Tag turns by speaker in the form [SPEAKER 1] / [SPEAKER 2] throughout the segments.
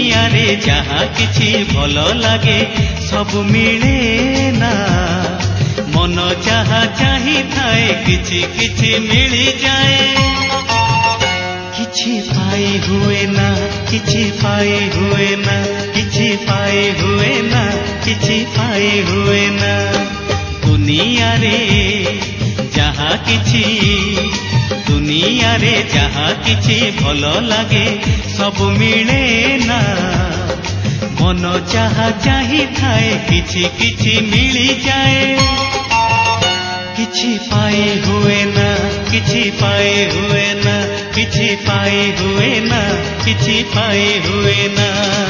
[SPEAKER 1] दुनिया रे जहाँ किछि भल लागे सब मिले ना मन जहाँ चाही थाए किछि किछि मिली जाए किछि पाई हुए ना किछि पाई हुए ना किछि पाई हुए ना किछि पाई हुए ना दुनिया रे जहाँ किछि दुनिया रे जहाँ किछि भल लागे सब मिले ना मन जहाँ चाही थाए किछि किछि मिली जाए किछि पाई हुए ना किछि पाई हुए ना किछि पाई हुए ना किछि पाई हुए ना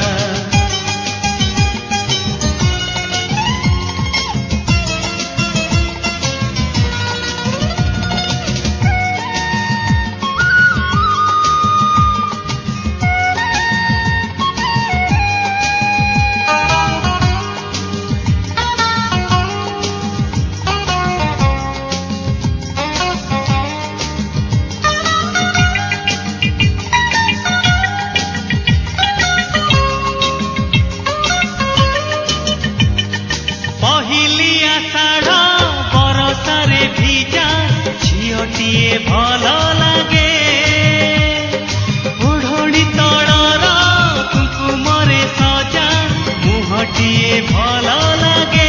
[SPEAKER 1] झियोटिए भल लागे ओढ़णी तଳर कुकुमरे सजा मुहटिए भल लागे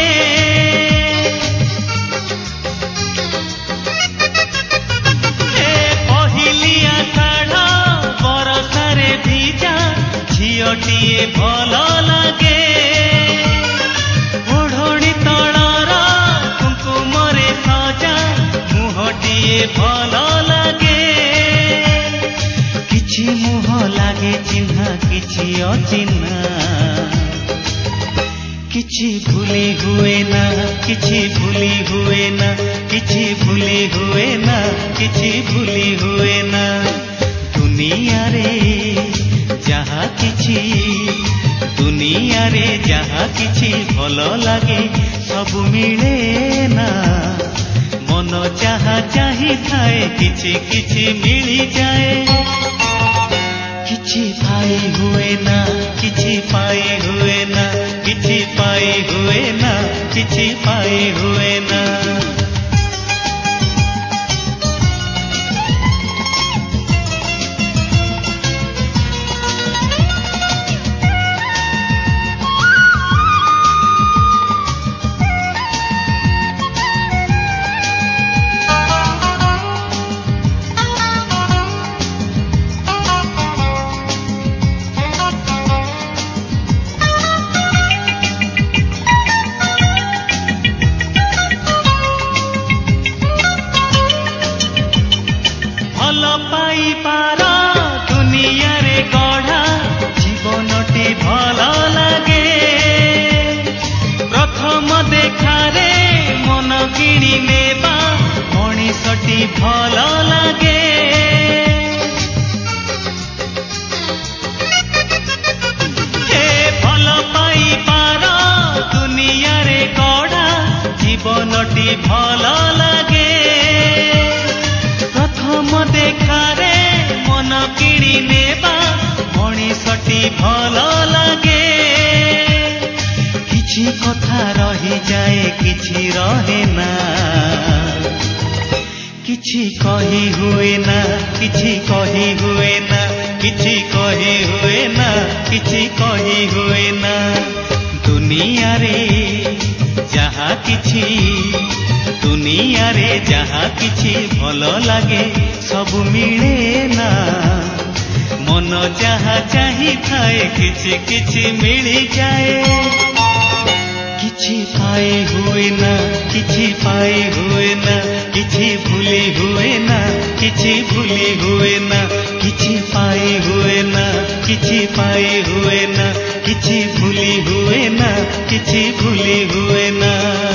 [SPEAKER 1] पहिली आषाढ़ बरसारे भिजा झियोटिए भल लागे ओढ़णी तळर कुकुमरे सजा मुहटिए भल लागे किछि मुह लागे चिन्हा किछि अचिन्हा किछि भूली हुए ना किछि भूली हुए ना किछि भूली हुए ना किछि भूली हुए ना दुनिया रे जहाँ किछि दुनिया रे जहाँ किछि भल लागे सब मिले ना मन जहाँ चाही थाए किछि किछि मिली जाए किछि पाई हुए ना किछि पाई हुए ना किछि पाई हुए ना किछि पाई हुए ना दुनिया रे गढ़ा जीवनटी भल लागे प्रथम देखारे मन किणी नेबा मनीषटी भल लागे भल पाई पार दुनिया रे गढ़ा जीवनटी भल लागे प्रथम देखारे मन किणी नेबा मनीषटी भल लागे किछि कथा रही जाए किछि रहे ना किछि कही हुए ना किछि कही हुए ना किछि कही हुए ना किछि कही हुए ना दुनिया रे जहाँ किछि दुनिया रे जहाँ किछि भल लागे सब मिले ना मन जहाँ चाही थाए किछि किछि मिली जाए किछि पाई हुए ना किछि पाई हुए ना किछि भूली हुए ना किछि भूली हुए ना किछि पाई हुए ना किछि पाई हुए ना किछि भूली हुए ना किछि भूली हुए ना।